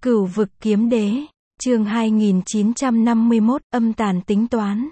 Cửu vực kiếm đế, chương 2951, âm tàn tính toán.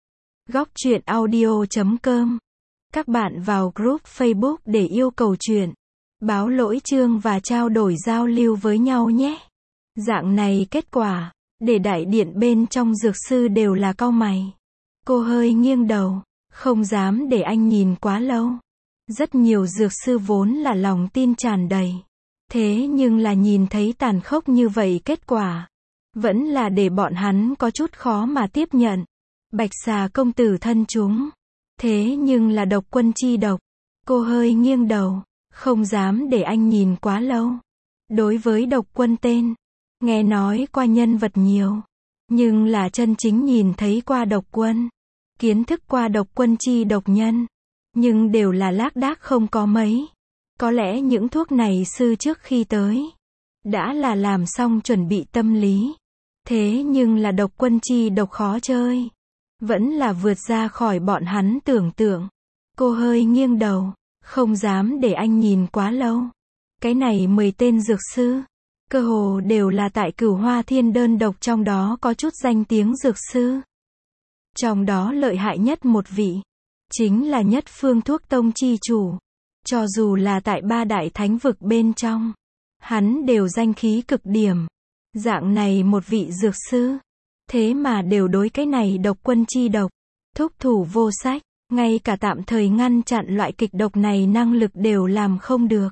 Góc truyện audio.com. Các bạn vào group Facebook để yêu cầu truyện, báo lỗi chương và trao đổi giao lưu với nhau nhé. Dạng này kết quả, để đại điện bên trong dược sư đều là cau mày. Cô hơi nghiêng đầu, không dám để anh nhìn quá lâu. Rất nhiều dược sư vốn là lòng tin tràn đầy. Thế nhưng là nhìn thấy tàn khốc như vậy kết quả, vẫn là để bọn hắn có chút khó mà tiếp nhận. Bạch xà công tử thân chúng. Thế nhưng là độc quân chi độc. Cô hơi nghiêng đầu, không dám để anh nhìn quá lâu. Đối với độc quân tên, nghe nói qua nhân vật nhiều. Nhưng là chân chính nhìn thấy qua độc quân. Kiến thức qua độc quân chi độc nhân. Nhưng đều là lác đác không có mấy. Có lẽ những thuốc này sư trước khi tới, đã là làm xong chuẩn bị tâm lý. Thế nhưng là độc quân chi độc khó chơi. Vẫn là vượt ra khỏi bọn hắn tưởng tượng. Cô hơi nghiêng đầu, không dám để anh nhìn quá lâu. Cái này 10 tên dược sư, cơ hồ đều là tại Cửu Hoa Thiên đơn độc trong đó có chút danh tiếng dược sư. Trong đó lợi hại nhất một vị, chính là Nhất Phương Thuốc Tông chi chủ. Cho dù là tại 3 đại thánh vực bên trong, hắn đều danh khí cực điểm. Dạng này một vị dược sư, thế mà đều đối cái này độc quân chi độc, thúc thủ vô sách, ngay cả tạm thời ngăn chặn loại kịch độc này năng lực đều làm không được.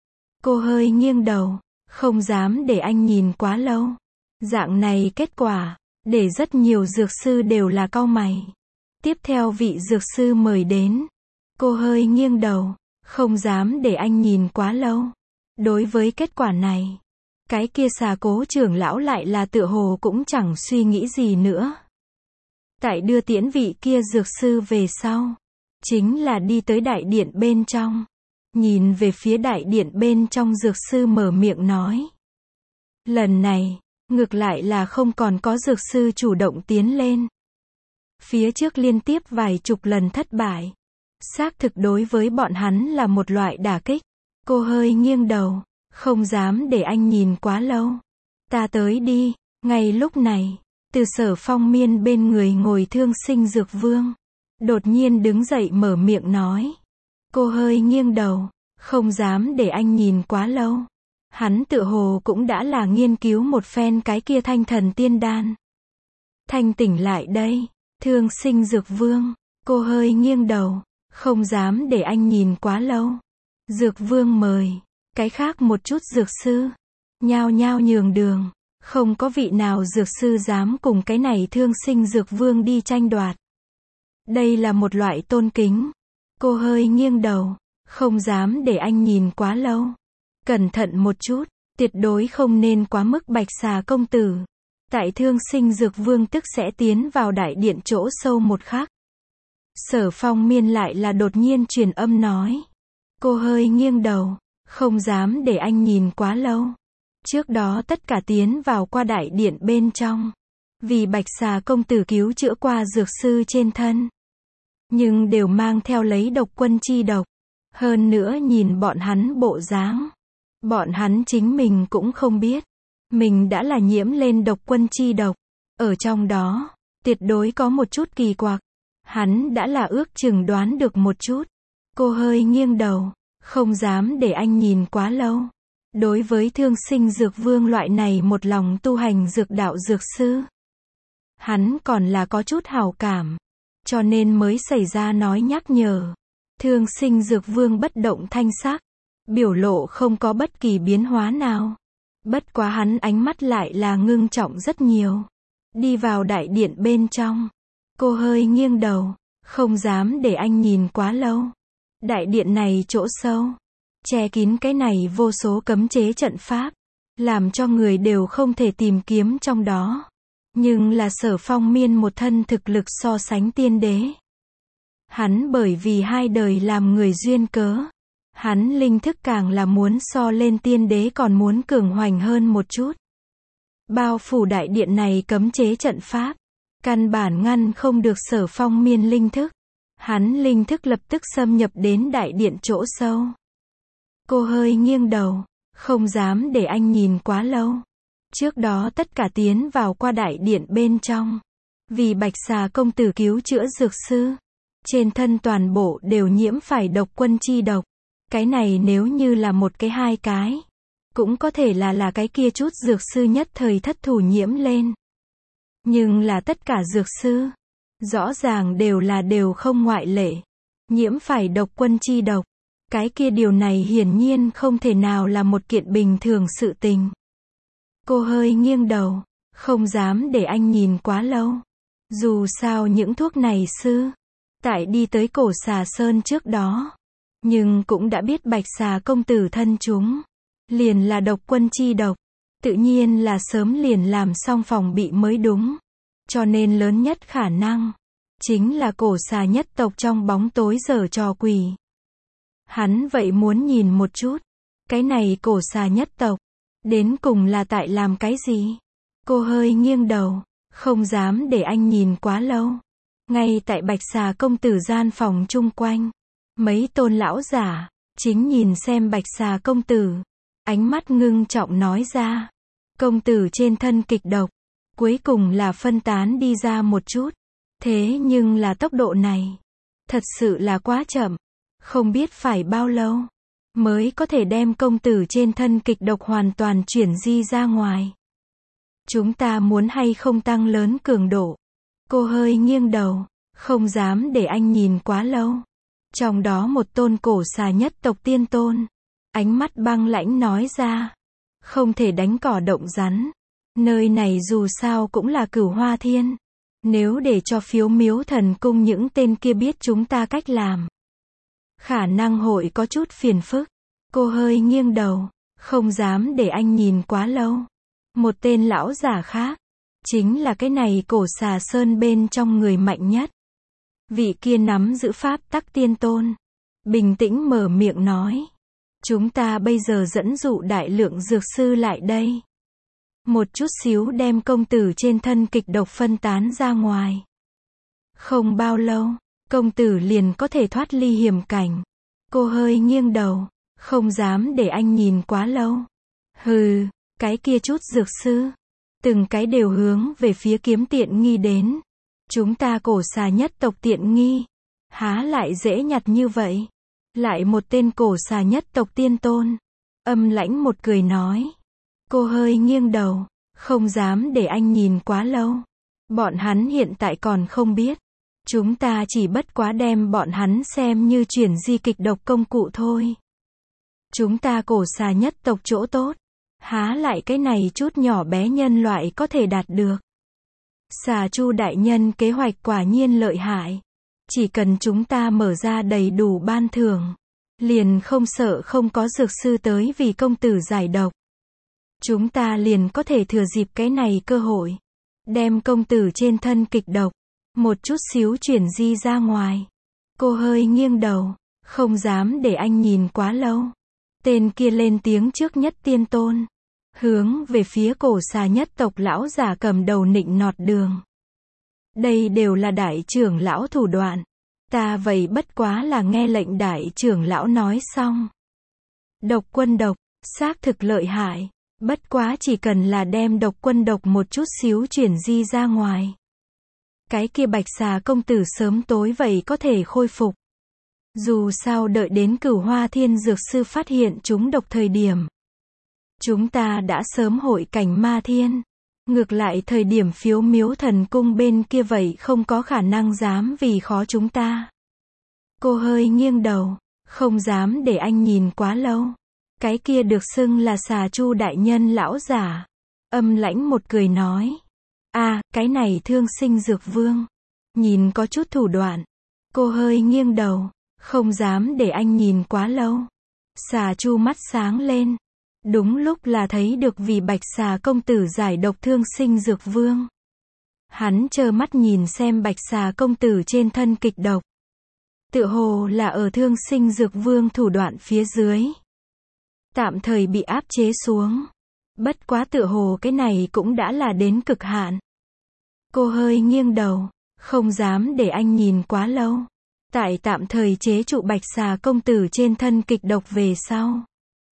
Cô hơi nghiêng đầu, không dám để anh nhìn quá lâu. Dạng này kết quả, để rất nhiều dược sư đều là cau mày. Tiếp theo vị dược sư mời đến. Cô hơi nghiêng đầu, không dám để anh nhìn quá lâu. Đối với kết quả này, cái kia xà Cố trưởng lão lại là tựa hồ cũng chẳng suy nghĩ gì nữa. Tại đưa tiễn vị kia dược sư về sau, chính là đi tới đại điện bên trong. Nhìn về phía đại điện bên trong, dược sư mở miệng nói. Lần này, ngược lại là không còn có dược sư chủ động tiến lên. Phía trước liên tiếp vài chục lần thất bại, xác thực đối với bọn hắn là một loại đả kích. Cô hơi nghiêng đầu, không dám để anh nhìn quá lâu. Ta tới đi. Ngay lúc này, từ Sở Phong Miên bên người ngồi Thương Sinh Dược Vương, đột nhiên đứng dậy mở miệng nói. Cô hơi nghiêng đầu, không dám để anh nhìn quá lâu. Hắn tựa hồ cũng đã là nghiên cứu một phen cái kia Thanh Thần Tiên Đan. Thanh tỉnh lại đây, Thương Sinh Dược Vương. Cô hơi nghiêng đầu, không dám để anh nhìn quá lâu. Dược Vương mời. Cái khác một chút dược sư, nhao nhao nhường đường. Không có vị nào dược sư dám cùng cái này Thương Sinh Dược Vương đi tranh đoạt. Đây là một loại tôn kính. Cô hơi nghiêng đầu, không dám để anh nhìn quá lâu. Cẩn thận một chút, tuyệt đối không nên quá mức. Bạch xà công tử. Tại Thương Sinh Dược Vương tức sẽ tiến vào đại điện chỗ sâu một khắc. Sở Phong Miên lại là đột nhiên truyền âm nói. Cô hơi nghiêng đầu, không dám để anh nhìn quá lâu. Trước đó tất cả tiến vào qua đại điện bên trong, vì Bạch xà công tử cứu chữa qua dược sư trên thân. Nhưng đều mang theo lấy độc quân chi độc. Hơn nữa nhìn bọn hắn bộ dáng, bọn hắn chính mình cũng không biết, mình đã là nhiễm lên độc quân chi độc. Ở trong đó, tuyệt đối có một chút kỳ quặc. Hắn đã là ước chừng đoán được một chút. Cô hơi nghiêng đầu, không dám để anh nhìn quá lâu. Đối với Thương Sinh Dược Vương loại này một lòng tu hành dược đạo dược sư, hắn còn là có chút hảo cảm, cho nên mới xảy ra nói nhắc nhở. Thương Sinh Dược Vương bất động thanh sắc, biểu lộ không có bất kỳ biến hóa nào. Bất quá hắn ánh mắt lại là ngưng trọng rất nhiều. Đi vào đại điện bên trong, cô hơi nghiêng đầu, không dám để anh nhìn quá lâu. Đại điện này chỗ sâu, che kín cái này vô số cấm chế trận pháp, làm cho người đều không thể tìm kiếm trong đó. Nhưng là Sở Phong Miên một thân thực lực so sánh tiên đế. Hắn bởi vì 2 đời làm người duyên cớ, hắn linh thức càng là muốn so lên tiên đế còn muốn cường hoành hơn một chút. Bao phủ đại điện này cấm chế trận pháp, căn bản ngăn không được Sở Phong Miên linh thức. Hắn linh thức lập tức xâm nhập đến đại điện chỗ sâu. Cô hơi nghiêng đầu, không dám để anh nhìn quá lâu. Trước đó tất cả tiến vào qua đại điện bên trong. Vì Bạch Xà công tử cứu chữa dược sư. Trên thân toàn bộ đều nhiễm phải độc quân chi độc. Cái này nếu như là một cái hai cái. Cũng có thể là cái kia chút dược sư nhất thời thất thủ nhiễm lên. Nhưng là tất cả dược sư. Rõ ràng đều không ngoại lệ. Nhiễm phải độc quân chi độc. Cái kia điều này hiển nhiên không thể nào là một kiện bình thường sự tình. Cô hơi nghiêng đầu. Không dám để anh nhìn quá lâu. Dù sao những thuốc này sư. Tại đi tới Cổ Xà Sơn trước đó. Nhưng cũng đã biết Bạch Xà công tử thân chúng. Liền là độc quân chi độc. Tự nhiên là sớm liền làm xong phòng bị mới đúng. Cho nên lớn nhất khả năng. Chính là Cổ Xà nhất tộc trong bóng tối giở trò quỷ. Hắn vậy muốn nhìn một chút. Cái này Cổ Xà nhất tộc. Đến cùng là tại làm cái gì? Cô hơi nghiêng đầu. Không dám để anh nhìn quá lâu. Ngay tại Bạch Xà công tử gian phòng chung quanh. Mấy tôn lão giả. Chính nhìn xem Bạch Xà công tử. Ánh mắt ngưng trọng nói ra. Công tử trên thân kịch độc. Cuối cùng là phân tán đi ra một chút. Thế nhưng là tốc độ này. Thật sự là quá chậm. Không biết phải bao lâu. Mới có thể đem công tử trên thân kịch độc hoàn toàn chuyển di ra ngoài. Chúng ta muốn hay không tăng lớn cường độ. Cô hơi nghiêng đầu. Không dám để anh nhìn quá lâu. Trong đó một tôn Cổ Xà nhất tộc tiên tôn. Ánh mắt băng lãnh nói ra. Không thể đánh cỏ động rắn. Nơi này dù sao cũng là Cửu Hoa Thiên. Nếu để cho Phiếu Miếu Thần Cung những tên kia biết chúng ta cách làm. Khả năng hội có chút phiền phức. Cô hơi nghiêng đầu. Không dám để anh nhìn quá lâu. Một tên lão giả khác. Chính là cái này Cổ Xà Sơn bên trong người mạnh nhất. Vị kia nắm giữ pháp tắc tiên tôn. Bình tĩnh mở miệng nói. Chúng ta bây giờ dẫn dụ đại lượng dược sư lại đây. Một chút xíu đem công tử trên thân kịch độc phân tán ra ngoài. Không bao lâu, công tử liền có thể thoát ly hiểm cảnh. Cô hơi nghiêng đầu. Không dám để anh nhìn quá lâu. Hừ, cái kia chút dược sư. Từng cái đều hướng về phía kiếm tiện nghi đến. Chúng ta Cổ Xà nhất tộc tiện nghi. Há lại dễ nhặt như vậy. Lại một tên Cổ Xà nhất tộc tiên tôn. Âm lãnh một cười nói. Cô hơi nghiêng đầu. Không dám để anh nhìn quá lâu. Bọn hắn hiện tại còn không biết. Chúng ta chỉ bất quá đem bọn hắn xem như chuyển di kịch độc công cụ thôi. Chúng ta Cổ Xà nhất tộc chỗ tốt. Há lại cái này chút nhỏ bé nhân loại có thể đạt được. Xà Chu đại nhân kế hoạch quả nhiên lợi hại. Chỉ cần chúng ta mở ra đầy đủ ban thưởng. Liền không sợ không có dược sư tới vì công tử giải độc. Chúng ta liền có thể thừa dịp cái này cơ hội. Đem công tử trên thân kịch độc. Một chút xíu chuyển di ra ngoài. Cô hơi nghiêng đầu. Không dám để anh nhìn quá lâu. Tên kia lên tiếng trước nhất tiên tôn. Hướng về phía Cổ Xà nhất tộc lão giả cầm đầu nịnh nọt đường. Đây đều là đại trưởng lão thủ đoạn. Ta vậy bất quá là nghe lệnh đại trưởng lão nói xong. Độc quân độc, xác thực lợi hại. Bất quá chỉ cần là đem độc quân độc một chút xíu chuyển di ra ngoài. Cái kia Bạch Xà công tử sớm tối vậy có thể khôi phục. Dù sao đợi đến Cửu Hoa Thiên dược sư phát hiện chúng độc thời điểm. Chúng ta đã sớm hội cảnh ma thiên. Ngược lại thời điểm Phiếu Miếu Thần Cung bên kia vậy không có khả năng dám vì khó chúng ta. Cô hơi nghiêng đầu. Không dám để anh nhìn quá lâu. Cái kia được xưng là Xà Chu đại nhân lão giả. Âm lãnh một cười nói. Cái này Thương Sinh Dược Vương. Nhìn có chút thủ đoạn. Cô hơi nghiêng đầu. Không dám để anh nhìn quá lâu. Xà Chu mắt sáng lên. Đúng lúc là thấy được vì Bạch Xà công tử giải độc Thương Sinh Dược Vương. Hắn trơ mắt nhìn xem Bạch Xà công tử trên thân kịch độc. Tựa hồ là ở Thương Sinh Dược Vương thủ đoạn phía dưới. Tạm thời bị áp chế xuống. Bất quá tựa hồ cái này cũng đã là đến cực hạn. Cô hơi nghiêng đầu. Không dám để anh nhìn quá lâu. Tại tạm thời chế trụ Bạch Xà công tử trên thân kịch độc về sau.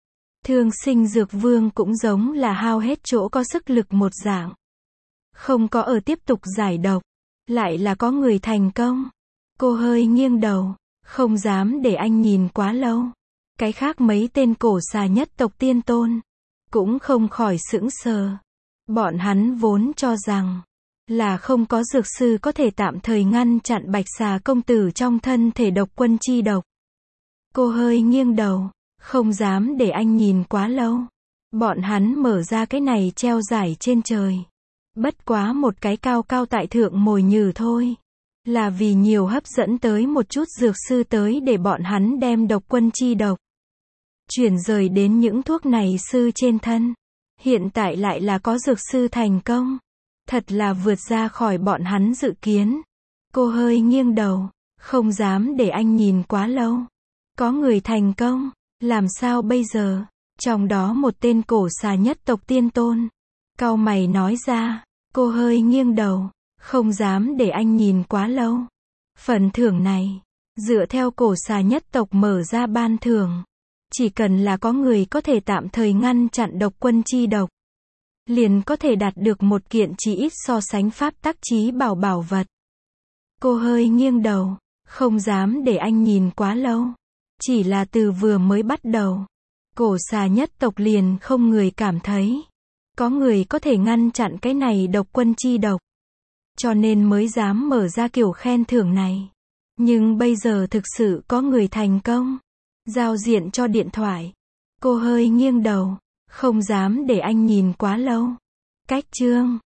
Thương Sinh Dược Vương cũng giống là hao hết chỗ có sức lực một dạng. Không có ở tiếp tục giải độc. Lại là có người thành công. Cô hơi nghiêng đầu. Không dám để anh nhìn quá lâu. Cái khác mấy tên cổ xà nhất tộc tiên tôn. Cũng không khỏi sững sờ. Bọn hắn vốn cho rằng là không có dược sư có thể tạm thời ngăn chặn Bạch Xà công tử trong thân thể độc quân chi độc. Cô hơi nghiêng đầu. Không dám để anh nhìn quá lâu. Bọn hắn mở ra cái này treo giải trên trời. Bất quá một cái cao cao tại thượng mồi nhử thôi. Là vì nhiều hấp dẫn tới một chút dược sư tới để bọn hắn đem độc quân chi độc chuyển rời đến những thuốc này sư trên thân. Hiện tại lại là có dược sư thành công. Thật là vượt ra khỏi bọn hắn dự kiến. Cô hơi nghiêng đầu. Không dám để anh nhìn quá lâu. Có người thành công. Làm sao bây giờ? Trong đó một tên cổ xà nhất tộc tiên tôn. Cau mày nói ra. Cô hơi nghiêng đầu. Không dám để anh nhìn quá lâu. Phần thưởng này, dựa theo cổ xà nhất tộc mở ra ban thưởng. Chỉ cần là có người có thể tạm thời ngăn chặn độc quân chi độc. Liền có thể đạt được một kiện chỉ ít so sánh pháp tắc chí bảo bảo vật. Cô hơi nghiêng đầu. Không dám để anh nhìn quá lâu. Chỉ là từ vừa mới bắt đầu. Cổ xà nhất tộc liền không người cảm thấy. Có người có thể ngăn chặn cái này độc quân chi độc. Cho nên mới dám mở ra kiểu khen thưởng này. Nhưng bây giờ thực sự có người thành công. Giao diện cho điện thoại. Cô hơi nghiêng đầu. Không dám để anh nhìn quá lâu. Cách chương